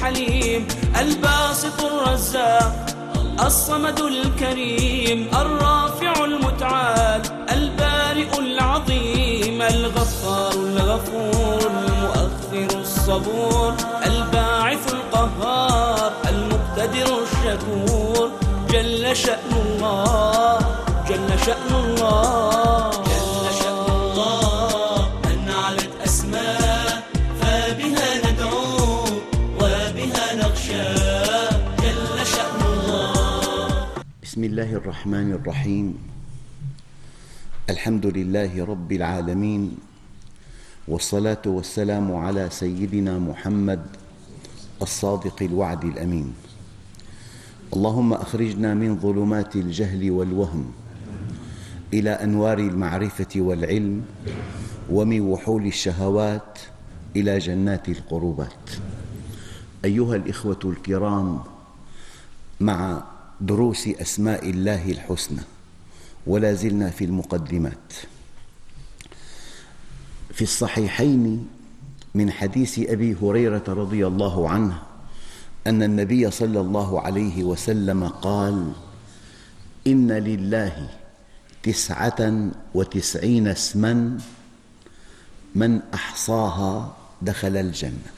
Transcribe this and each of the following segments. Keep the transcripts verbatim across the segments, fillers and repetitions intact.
الحليم الباسط الرزاق الصمد الكريم الرافع المتعال البارئ العظيم الغفار الغفور المؤخر الصبور الباعث القهار المقتدر الشكور جل شأن الله جل شأن الله جل شأن الله من علت أسماء فبها ندعو وبها نخشى جل شأن الله. بسم الله الرحمن الرحيم. الحمد لله رب العالمين، والصلاة والسلام على سيدنا محمد الصادق الوعد الأمين. اللهم أخرجنا من ظلمات الجهل والوهم إلى أنوار المعرفة والعلم، ومن وحول الشهوات إلى جنات القربات. أيها الإخوة الكرام، مع دروس أسماء الله الحسنى، ولا زلنا في المقدمات. في الصحيحين من حديث أبي هريرة رضي الله عنه أن النبي صلى الله عليه وسلم قال: إن لله تسعة وتسعين اسما من أحصاها دخل الجنة.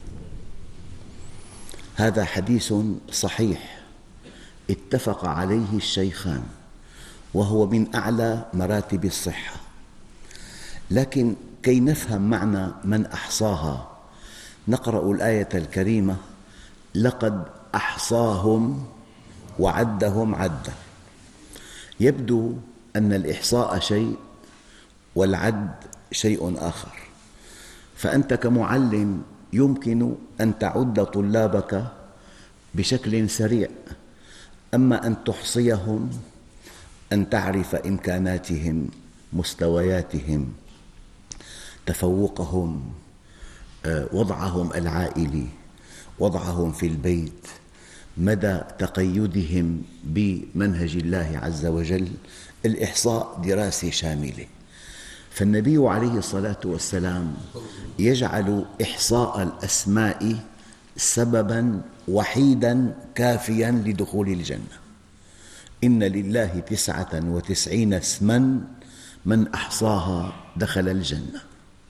هذا حديث صحيح اتفق عليه الشيخان، وهو من أعلى مراتب الصحة. لكن كي نفهم معنى من أحصاها نقرأ الآية الكريمة: لقد أحصاهم وعدهم عدا. يبدو أن الإحصاء شيء والعد شيء آخر، فأنت كمعلم يمكن أن تعد طلابك بشكل سريع، أما أن تحصيهم، أن تعرف إمكاناتهم، مستوياتهم، تفوقهم، وضعهم العائلي، وضعهم في البيت، مدى تقيدهم بمنهج الله عز وجل. الإحصاء دراسة شاملة، فالنبي عليه الصلاة والسلام يجعل إحصاء الأسماء سبباً وحيداً كافياً لدخول الجنة. إن لله تسعة وتسعين اسماً من أحصاها دخل الجنة.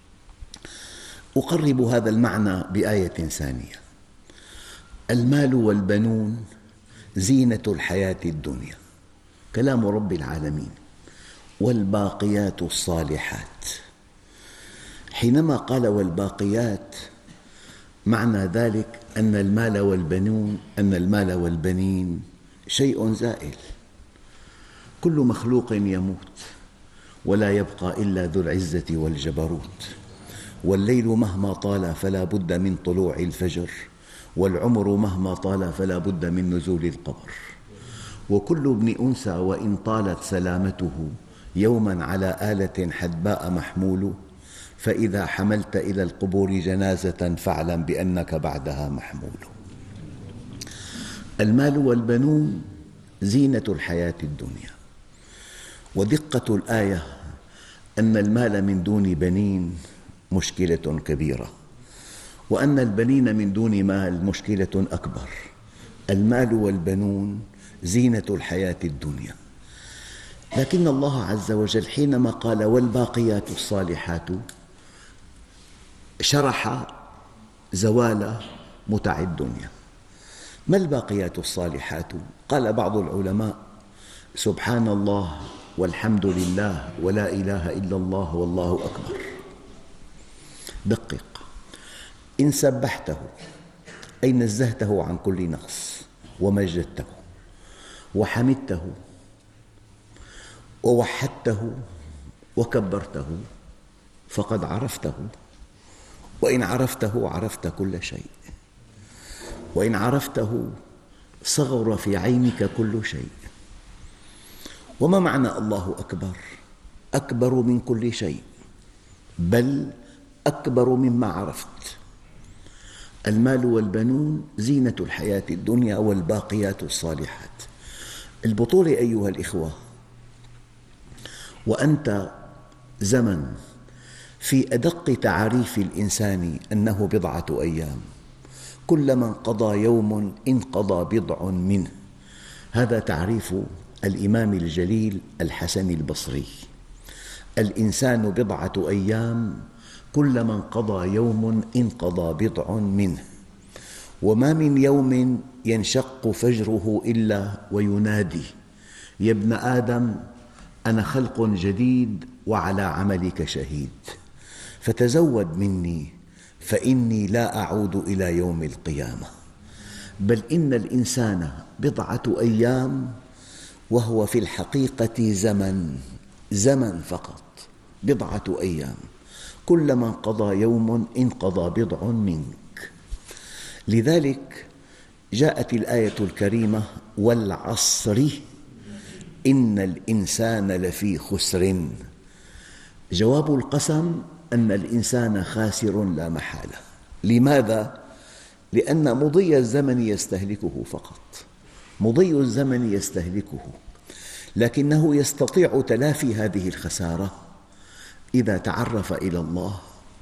أقرب هذا المعنى بآية ثانية: المال والبنون زينة الحياة الدنيا، كلام رب العالمين. والباقيات الصالحات، حينما قال والباقيات، معنى ذلك أن المال والبنون أن المال والبنين شيء زائل. كل مخلوق يموت، ولا يبقى إلا ذو العزة والجبروت. والليل مهما طال فلا بد من طلوع الفجر، والعمر مهما طال فلا بد من نزول القبر. وكل ابن أنثى وإن طالت سلامته يوما على آلة حدباء محمول، فإذا حملت إلى القبور جنازة فاعلم بأنك بعدها محمول. المال والبنون زينة الحياة الدنيا. ودقة الآية أن المال من دون بنين مشكلة كبيرة، وأن البنين من دون مال مشكلة أكبر. المال والبنون زينة الحياة الدنيا. لكن الله عز وجل حينما قال والباقيات الصالحات شرح زوال متع الدنيا. ما الباقيات الصالحات؟ قال بعض العلماء: سبحان الله والحمد لله ولا إله إلا الله والله أكبر. دقق: إن سبحته أي نزهته عن كل نقص، ومجدته، وحمدته، ووحدته، وكبرته، فقد عرفته. وإن عرفته عرفت كل شيء، وإن عرفته صغر في عينك كل شيء. وما معنى الله أكبر؟ أكبر من كل شيء، بل أكبر مما عرفت. المال والبنون زينة الحياة الدنيا والباقيات الصالحات. البطولة أيها الإخوة، وأنت زمن في أدق تعريف الإنسان أنه بضعة أيام، كلما انقضى يوم انقضى بضع منه. هذا تعريف الإمام الجليل الحسن البصري. الإنسان بضعة أيام، كلما انقضى يوم انقضى بضع منه، وما من يوم ينشق فجره إلا وينادي: يا ابن آدم أنا خلق جديد وعلى عملك شهيد، فتزود مني فإني لا أعود إلى يوم القيامة. بل إن الإنسان بضعة أيام وهو في الحقيقة زمن، زمن فقط، بضعة أيام، كلما انقضى يوم انقضى بضع منك. لذلك جاءت الآية الكريمة: والعصر إن الإنسان لفي خسر. جواب القسم أن الإنسان خاسر لا محالة. لماذا؟ لأن مضي الزمن يستهلكه فقط، مضي الزمن يستهلكه، لكنه يستطيع تلافي هذه الخسارة إذا تعرف إلى الله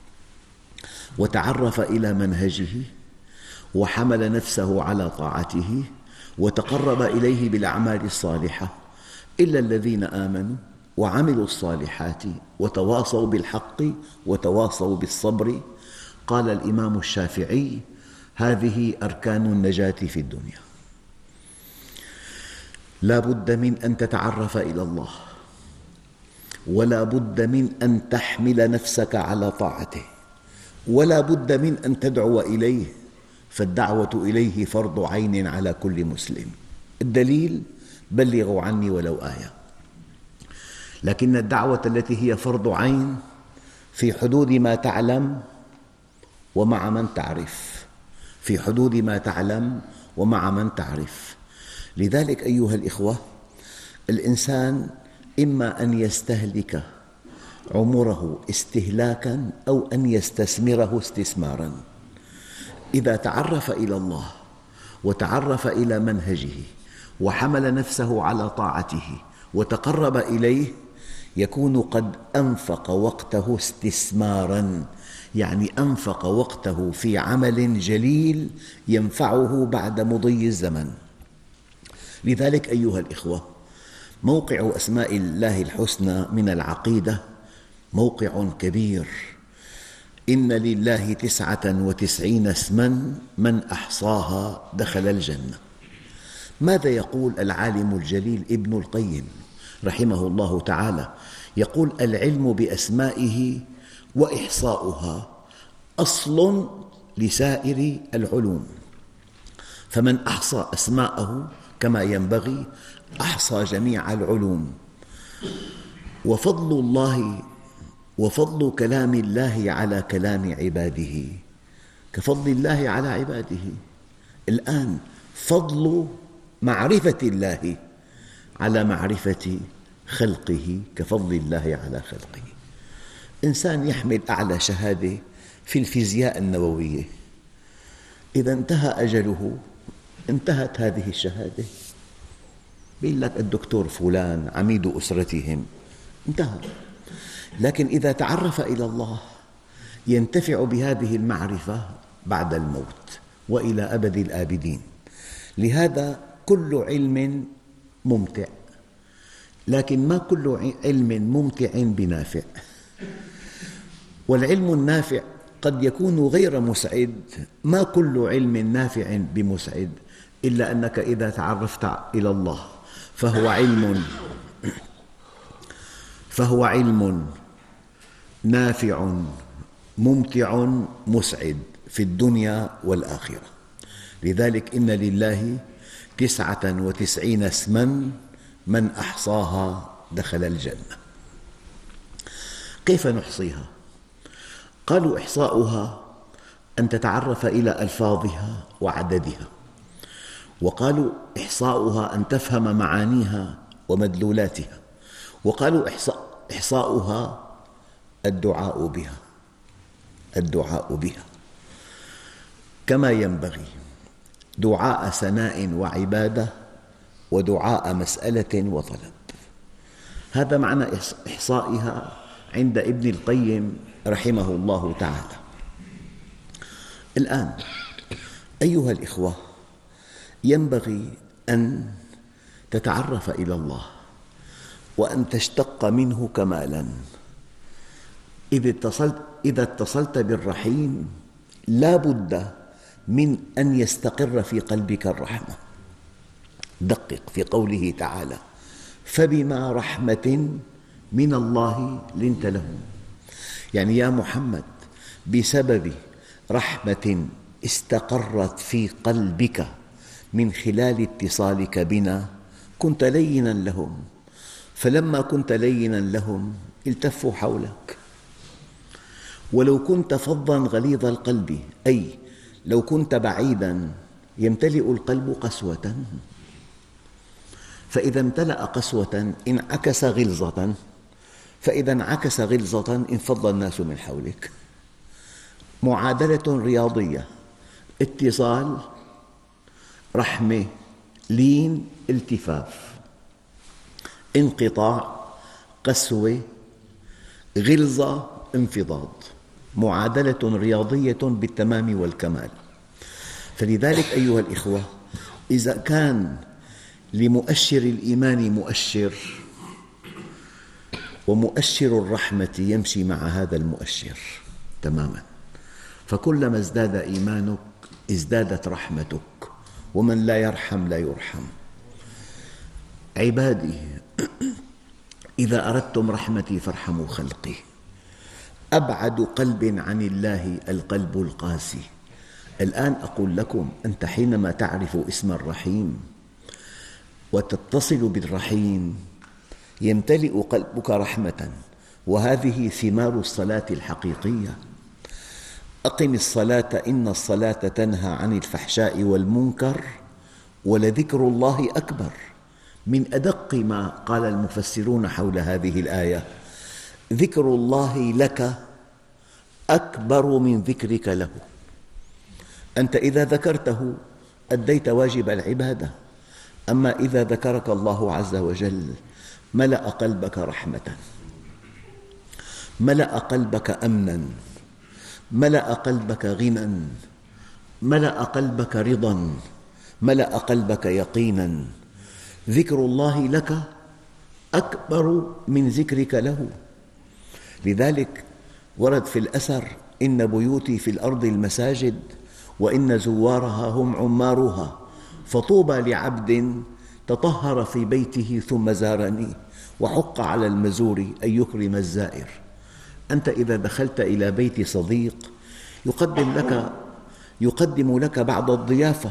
وتعرف إلى منهجه وحمل نفسه على طاعته وتقرب إليه بالأعمال الصالحة. إلا الذين آمنوا وعملوا الصالحات وتواصوا بالحق وتواصوا بالصبر. قال الإمام الشافعي: هذه أركان النجاة في الدنيا. لا بد من أن تتعرف إلى الله، ولا بد من أن تحمل نفسك على طاعته، ولا بد من أن تدعو إليه، فالدعوة إليه فرض عين على كل مسلم. الدليل: بلغوا عني ولو آية. لكن الدعوة التي هي فرض عين في حدود ما تعلم ومع من تعرف، في حدود ما تعلم ومع من تعرف. لذلك أيها الإخوة، الإنسان إما أن يستهلك عمره استهلاكاً أو أن يستثمره استثماراً. إذا تعرف إلى الله وتعرف إلى منهجه وحمل نفسه على طاعته وتقرب إليه، يكون قد أنفق وقته استثماراً، يعني أنفق وقته في عمل جليل ينفعه بعد مضي الزمن. لذلك أيها الإخوة، موقع أسماء الله الحسنى من العقيدة موقع كبير. إن لله تسعة وتسعين اسماً من أحصاها دخل الجنة. ماذا يقول العالم الجليل ابن القيم رحمه الله تعالى؟ يقول: العلم بأسمائه وإحصاؤها أصل لسائر العلوم، فمن أحصى أسماءه كما ينبغي أحصى جميع العلوم. وفضل الله وفضل كلام الله على كلام عباده كفضل الله على عباده. الآن فضل معرفة الله على معرفة خلقه كفضل الله على خلقه. إنسان يحمل أعلى شهادة في الفيزياء النووية، إذا انتهى أجله انتهت هذه الشهادة. يقول لك الدكتور فلان عميد أسرتهم، انتهى. لكن إذا تعرف إلى الله ينتفع بهذه المعرفة بعد الموت وإلى أبد الآبدين. لهذا كل علم ممتع، لكن ما كل علم ممتع بنافع. والعلم النافع قد يكون غير مسعد. ما كل علم نافع بمسعد، إلا أنك إذا تعرفت إلى الله فهو علم فهو علم نافع ممتع مسعد في الدنيا والآخرة. لذلك إن لله تسعة وتسعين اسماً من أحصاها دخل الجنة. كيف نحصيها؟ قالوا: إحصاؤها أن تتعرف إلى ألفاظها وعددها، وقالوا: إحصاؤها أن تفهم معانيها ومدلولاتها، وقالوا: إحصاؤها الدعاء بها الدعاء بها كما ينبغي، دعاء ثناء وعبادة ودعاء مسألة وطلب. هذا معنى إحصائها عند ابن القيم رحمه الله تعالى. الآن أيها الإخوة، ينبغي أن تتعرف إلى الله وأن تشتق منه كمالاً. إذا اتصلت, إذا اتصلت بالرحيم لا بد من أن يستقر في قلبك الرحمة. دقق في قوله تعالى: فبما رحمة من الله لنت لهم. يعني يا محمد، بسبب رحمة استقرت في قلبك من خلال اتصالك بنا كنت ليناً لهم، فلما كنت ليناً لهم التفوا حولك. ولو كنت فظاً غليظ القلب، أي لو كنت بعيداً، يمتلئ القلب قسوة، فإذا امتلأ قسوة انعكس غلظة، فإذا انعكس غلظة انفض الناس من حولك. معادلة رياضية: اتصال، رحمة، لين، التفاف. انقطاع، قسوة، غلظة، انفضاض. معادلة رياضية بالتمام والكمال. فلذلك أيها الإخوة، إذا كان لمؤشر الإيمان مؤشر، ومؤشر الرحمة يمشي مع هذا المؤشر تماماً، فكلما ازداد إيمانك ازدادت رحمتك، ومن لا يرحم لا يرحم. عبادي إذا أردتم رحمتي فارحموا خلقي. أبعد قلب عن الله القلب القاسي. الآن أقول لكم، أنت حينما تعرف اسم الرحيم وتتصل بالرحيم يمتلئ قلبك رحمة، وهذه ثمار الصلاة الحقيقية. أقم الصلاة إن الصلاة تنهى عن الفحشاء والمنكر ولذكر الله أكبر. من أدق ما قال المفسرون حول هذه الآية: ذكر الله لك أكبر من ذكرك له. أنت إذا ذكرته أديت واجب العبادة، أما إذا ذكرك الله عز وجل ملأ قلبك رحمة، ملأ قلبك أمناً، ملأ قلبك غنى، ملأ قلبك رضاً، ملأ قلبك يقيناً. ذكر الله لك أكبر من ذكرك له. لذلك ورد في الأثر: إن بيوتي في الأرض المساجد وإن زوارها هم عمارها، فطوبى لعبد تطهر في بيته ثم زارني، وحق على المزور أن يكرم الزائر. أنت إذا دخلت إلى بيت صديق يقدم لك يقدم لك بعض الضيافة،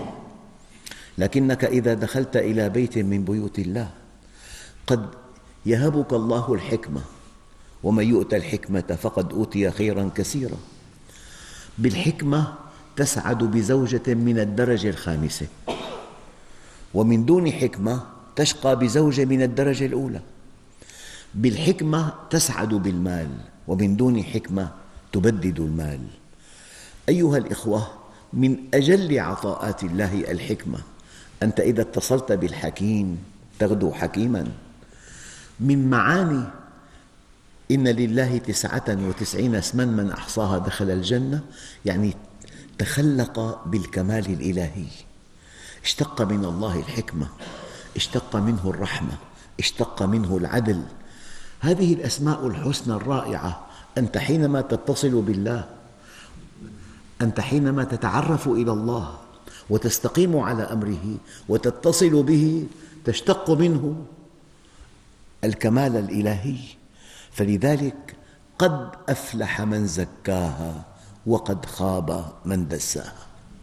لكنك إذا دخلت إلى بيت من بيوت الله قد يهبك الله الحكمة، ومن يؤت الحكمة فقد أوتي خيراً كثيراً. بالحكمة تسعد بزوجة من الدرجة الخامسة، ومن دون حكمة تشقى بزوجة من الدرجة الأولى. بالحكمة تسعد بالمال، ومن دون حكمة تبدد المال. أيها الإخوة، من أجل عطاءات الله الحكمة. أنت إذا اتصلت بالحكيم تغدو حكيماً. من معاني إن لله تسعة وتسعين اسماً من أحصاها دخل الجنة، يعني تخلق بالكمال الإلهي، اشتق من الله الحكمة، اشتق منه الرحمة، اشتق منه العدل. هذه الأسماء الحسنى الرائعة، أنت حينما تتصل بالله، أنت حينما تتعرف إلى الله وتستقيم على أمره وتتصل به تشتق منه الكمال الإلهي. فلذلك قد أفلح من زكاها وقد خاب من دساها.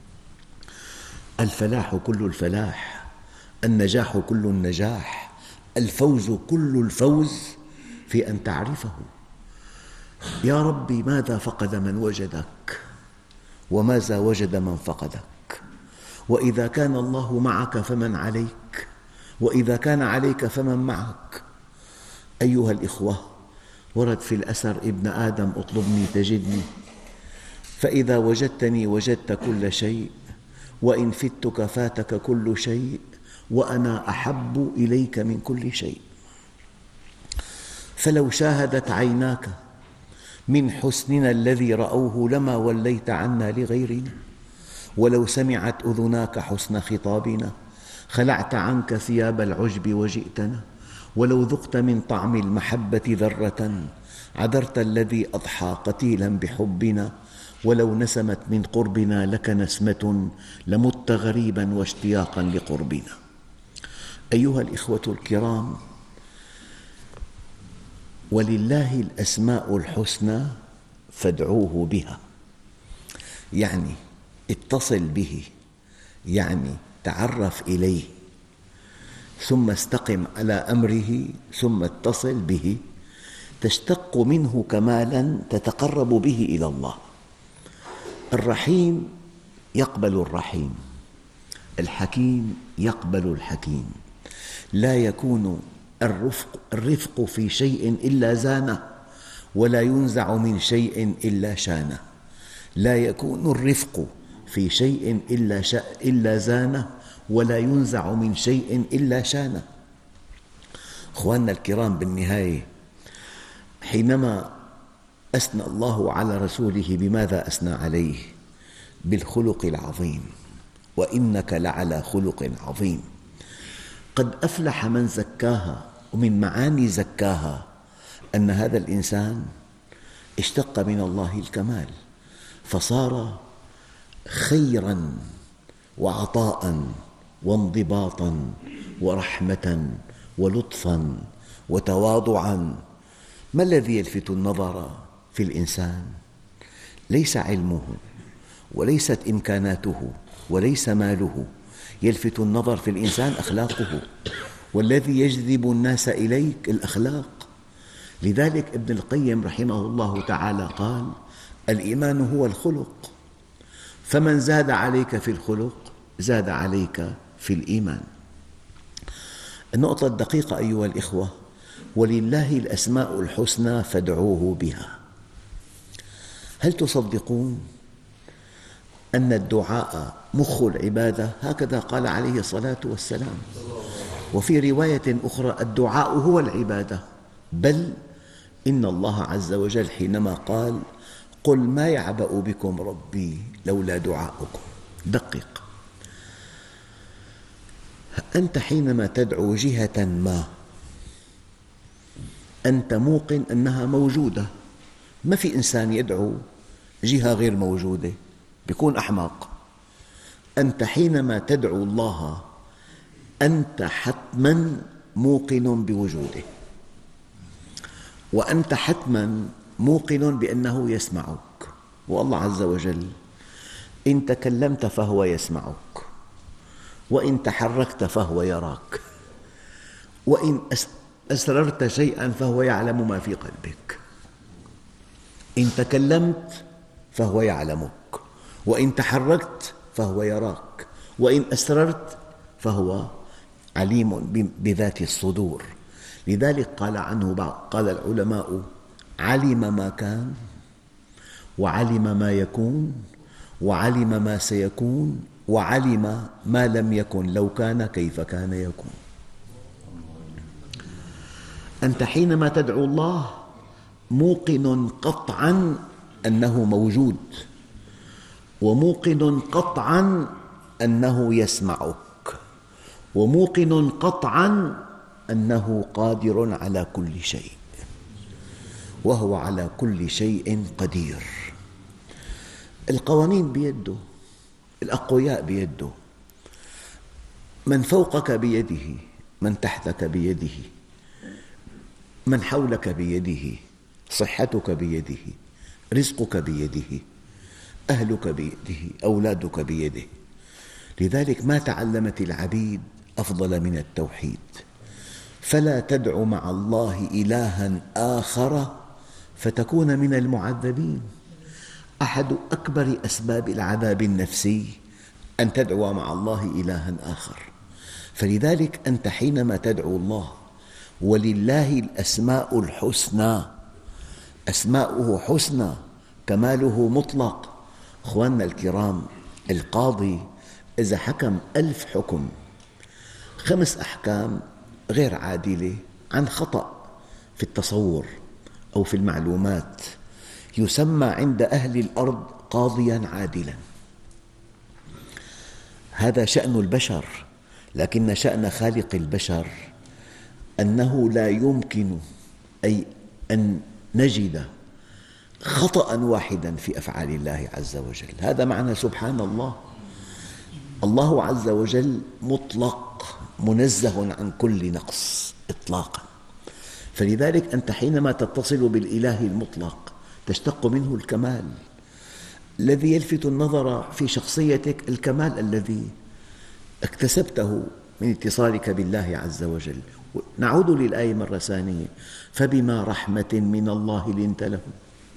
الفلاح كل الفلاح، النجاح كل النجاح، الفوز كل الفوز في أن تعرفه. يا ربي، ماذا فقد من وجدك وماذا وجد من فقدك؟ وإذا كان الله معك فمن عليك؟ وإذا كان عليك فمن معك؟ أيها الإخوة، ورد في الأثر: ابن آدم اطلبني تجدني، فإذا وجدتني وجدت كل شيء، وإن فتك فاتك كل شيء، وأنا أحب إليك من كل شيء. فلو شاهدت عيناك من حسننا الذي رأوه لما وليت عنا لغيرنا، ولو سمعت أذناك حسن خطابنا خلعت عنك ثياب العجب وجئتنا، ولو ذقت من طعم المحبة ذرة عذرت الذي أضحى قتيلا بحبنا، ولو نسمت من قربنا لك نسمة لمت غريبا واشتياقا لقربنا. أيها الإخوة الكرام، ولله الأسماء الحسنى فادعوه بها، يعني اتصل به، يعني تعرف إليه، ثم استقم على أمره، ثم اتصل به، تشتق منه كمالا تتقرب به إلى الله. الرحيم يقبل الرحيم، الحكيم يقبل الحكيم، لا يكون الرفق, الرفق في شيء إلا زانه، ولا ينزع من شيء إلا شانه. لا يكون الرفق في شيء إلا, إلا زانه، ولا ينزع من شيء إلا شانه. أخواننا الكرام، بالنهاية حينما أثنى الله على رسوله بماذا أثنى عليه؟ بالخلق العظيم، وإنك لعلى خلق عظيم. قد أفلح من زكاها، ومن معاني زكاها أن هذا الإنسان اشتق من الله الكمال، فصار خيراً وعطاءً وانضباطاً ورحمة ولطفاً وتواضعاً. ما الذي يلفت النظر في الإنسان؟ ليس علمه، وليست إمكاناته، وليس ماله. يلفت النظر في الإنسان أخلاقه، والذي يجذب الناس إليك الأخلاق. لذلك ابن القيم رحمه الله تعالى قال: الإيمان هو الخلق، فمن زاد عليك في الخلق زاد عليك في الإيمان. النقطة الدقيقة أيها الإخوة: ولله الأسماء الحسنى فادعوه بها. هل تصدقون أن الدعاء مخ العبادة؟ هكذا قال عليه الصلاة والسلام. وفي رواية أخرى: الدعاء هو العبادة، بل إن الله عز وجل حينما قال: قل ما يعبأ بكم ربي لولا دعاؤكم. دقق، أنت حينما تدعو جهة ما أنت موقن أنها موجودة. ما في إنسان يدعو جهة غير موجودة، يكون أحمق. أنت حينما تدعو الله أنت حتماً موقن بوجوده، وأنت حتماً موقن بأنه يسمعك. والله عز وجل إن تكلمت فهو يسمعك، وإن تحركت فهو يراك، وإن أسررت شيئاً فهو يعلم ما في قلبك. إن تكلمت فهو يعلمك، وإن تحركت فهو يراك، وإن أسررت فهو عليم بذات الصدور. لذلك قال عنه بعض قال العلماء: علم ما كان، وعلم ما يكون، وعلم ما سيكون، وعلم ما لم يكن لو كان كيف كان يكون. أنت حينما تدعو الله موقن قطعاً أنه موجود، وموقن قطعاً أنه يسمعك، وموقن قطعاً أنه قادر على كل شيء، وهو على كل شيء قدير. القوانين بيده، الأقوياء بيده، من فوقك بيده، من تحتك بيده، من حولك بيده، صحتك بيده، رزقك بيده، أهلك بيده، أولادك بيده. لذلك ما تعلمت العبيد أفضل من التوحيد. فلا تدع مع الله إلها آخر فتكون من المعذبين. أحد أكبر أسباب العذاب النفسي أن تدعو مع الله إلها آخر. فلذلك أنت حينما تدعو الله ولله الأسماء الحسنى، أسماؤه حسنى، كماله مطلق. أخواننا الكرام، القاضي إذا حكم ألف حكم، خمس أحكام غير عادلة عن خطأ في التصور أو في المعلومات، يسمى عند أهل الأرض قاضياً عادلاً. هذا شأن البشر، لكن شأن خالق البشر أنه لا يمكن أي أن نجد خطأ واحدا في أفعال الله عز وجل. هذا معنى سبحان الله. الله عز وجل مطلق منزه عن كل نقص إطلاقا، فلذلك أنت حينما تتصل بالإله المطلق تشتق منه الكمال. الذي يلفت النظر في شخصيتك الكمال الذي اكتسبته من اتصالك بالله عز وجل. نعود للآية مرة ثانية: فبما رحمة من الله لنت لهم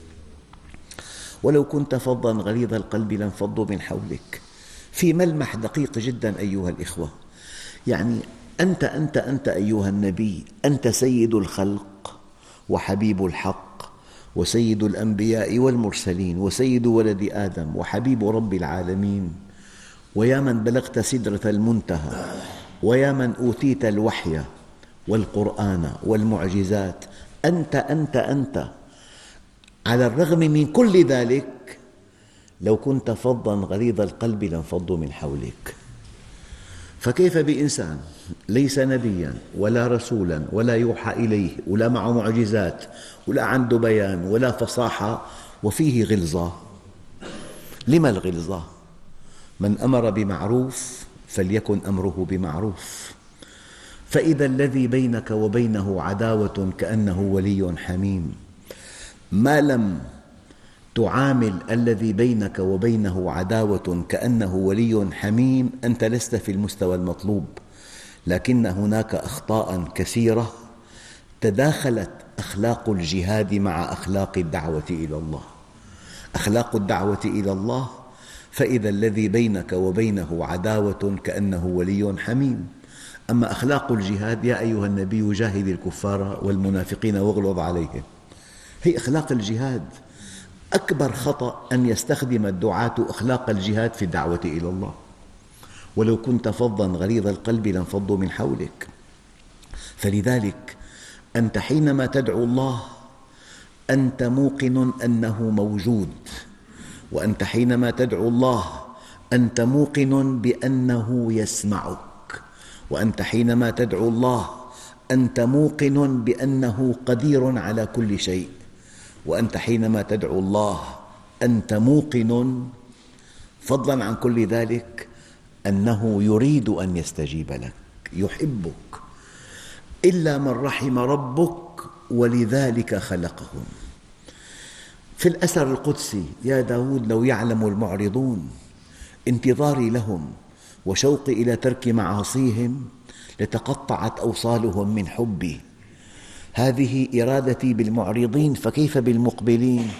ولو كنت فظا غليظ القلب لانفضوا من حولك. في ملمح دقيق جدا أيها الإخوة، يعني أنت أنت أنت أيها النبي، أنت سيد الخلق وحبيب الحق وسيد الأنبياء والمرسلين وسيد ولد آدم وحبيب رب العالمين، ويا من بلغت سدرة المنتهى، ويا من أوتيت الوحي والقرآن والمعجزات. أنت أنت أنت على الرغم من كل ذلك لو كنت فظا غليظ القلب لانفضوا من حولك. فكيف بإنسان ليس نبيا ولا رسولا ولا يوحى إليه ولا معه معجزات ولا عنده بيان ولا فصاحة وفيه غلظة؟ لما الغلظة؟ من أمر بمعروف فليكن أمره بمعروف. فإذا الذي بينك وبينه عداوة كأنه ولي حميم، ما لم تعامل الذي بينك وبينه عداوة كأنه ولي حميم أنت لست في المستوى المطلوب. لكن هناك أخطاء كثيرة تداخلت أخلاق الجهاد مع أخلاق الدعوة إلى الله. أخلاق الدعوة إلى الله: فإذا الذي بينك وبينه عداوة كأنه ولي حميم. أما أخلاق الجهاد: يا أيها النبي جاهد الكفار والمنافقين واغلظ عليهم. هي أخلاق الجهاد. أكبر خطأ أن يستخدم الدعاة أخلاق الجهاد في الدعوة إلى الله. ولو كنت فظا غليظ القلب لانفضوا من حولك. فلذلك أنت حينما تدعو الله أنت موقن أنه موجود، وأنت حينما تدعو الله أنت موقن بأنه يسمعك، وأنت حينما تدعو الله أنت موقن بأنه قدير على كل شيء، وأنت حينما تدعو الله أنت موقن فضلا عن كل ذلك أنه يريد أن يستجيب لك، يحبك. إلا من رحم ربك ولذلك خلقهم. في الأثر القدسي: يا داود لو يعلم المعرضون انتظاري لهم وشوقي إلى ترك معاصيهم لتقطعت أوصالهم من حبي. هذه إرادتي بالمعرضين، فكيف بالمقبلين؟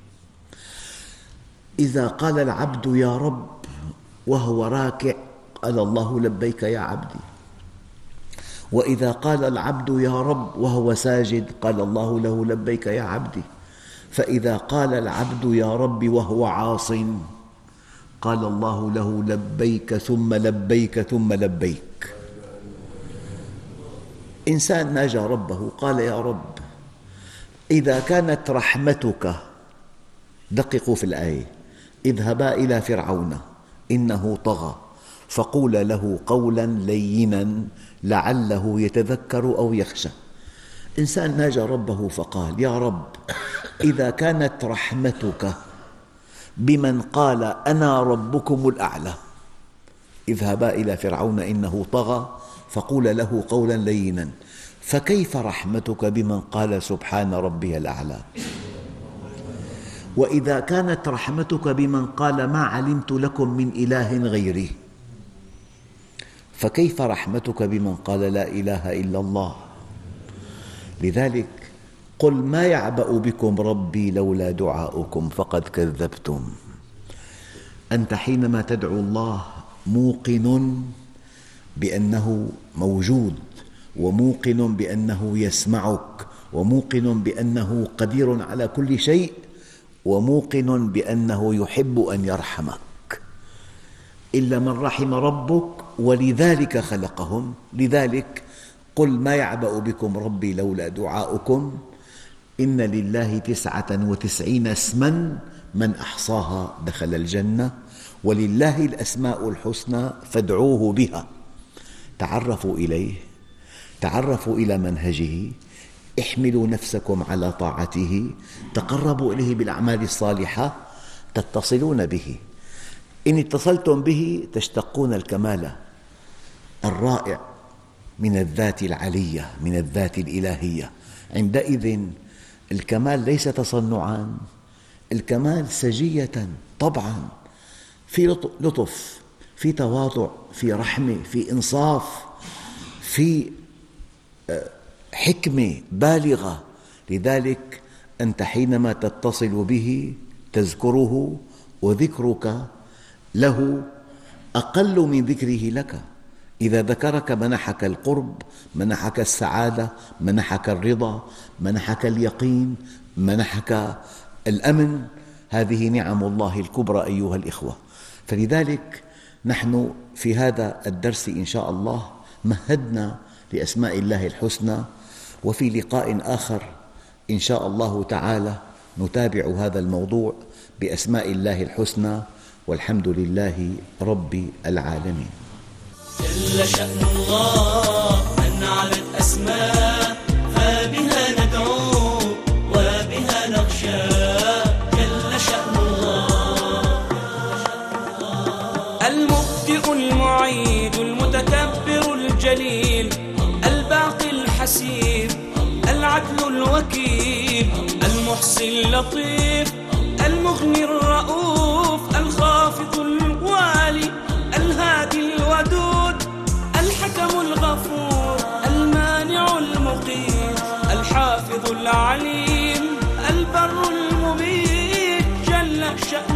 إذا قال العبد يا رب وهو راكع قال الله لبيك يا عبدي، وإذا قال العبد يا رب وهو ساجد قال الله له لبيك يا عبدي. فإذا قال العبد يا رب وهو عاص قال الله له لبيك ثم لبيك ثم لبيك. إنسان ناجى ربه قال يا رب إذا كانت رحمتك، دققوا في الآية: اذهبا إلى فرعون إنه طغى فقولا له قولا لينا لعله يتذكر أو يخشى. إنسان ناجى ربه فقال يا رب إذا كانت رحمتك بمن قال أنا ربكم الأعلى اذهبا إلى فرعون إنه طغى فقولا له قولا لينا، فكيف رحمتك بمن قال سبحان ربي الأعلى؟ وإذا كانت رحمتك بمن قال ما علمت لكم من إله غيري، فكيف رحمتك بمن قال لا إله إلا الله؟ لذلك قل ما يعبأ بكم ربي لولا دعاؤكم فقد كذبتم. أنت حينما تدعو الله موقن بأنه موجود، وموقن بأنه يسمعك، وموقن بأنه قدير على كل شيء، وموقن بأنه يحب أن يرحمك. إلا من رحم ربك ولذلك خلقهم. لذلك قل ما يعبأ بكم ربي لولا دعاؤكم إن لله تسعة وتسعين اسما من أحصاها دخل الجنة ولله الأسماء الحسنى فادعوه بها. تعرفوا إليه، تعرفوا إلى منهجه، احملوا نفسكم على طاعته، تقربوا إليه بالأعمال الصالحة، تتصلون به. إن اتصلتم به تشتقون الكمال الرائع من الذات العلية، من الذات الإلهية. عندئذ الكمال ليس تصنعاً، الكمال سجية طبعاً، في لطف، في تواضع، في رحمة، في إنصاف، في حكمة بالغة. لذلك أنت حينما تتصل به تذكره، وذكرك له أقل من ذكره لك. إذا ذكرك منحك القرب، منحك السعادة، منحك الرضا، منحك اليقين، منحك الأمن. هذه نعم الله الكبرى أيها الإخوة. فلذلك نحن في هذا الدرس إن شاء الله مهدنا لأسماء الله الحسنى، وفي لقاء آخر إن شاء الله تعالى نتابع هذا الموضوع بأسماء الله الحسنى، والحمد لله رب العالمين. جل شأن الله أنعم الأسماء، فبها ندعو وبها نخشى. جل شأن الله المبدئ المعيد المتكبر الجليل، الباقي الحسيب، العدل الوكيل، المحصي اللطيف، المغني الرؤوف، الخافض الوالي، الهادي الودود، الحكم الغفور، المانع المقيت، الحافظ العليم، البر المبيت. جل شأنه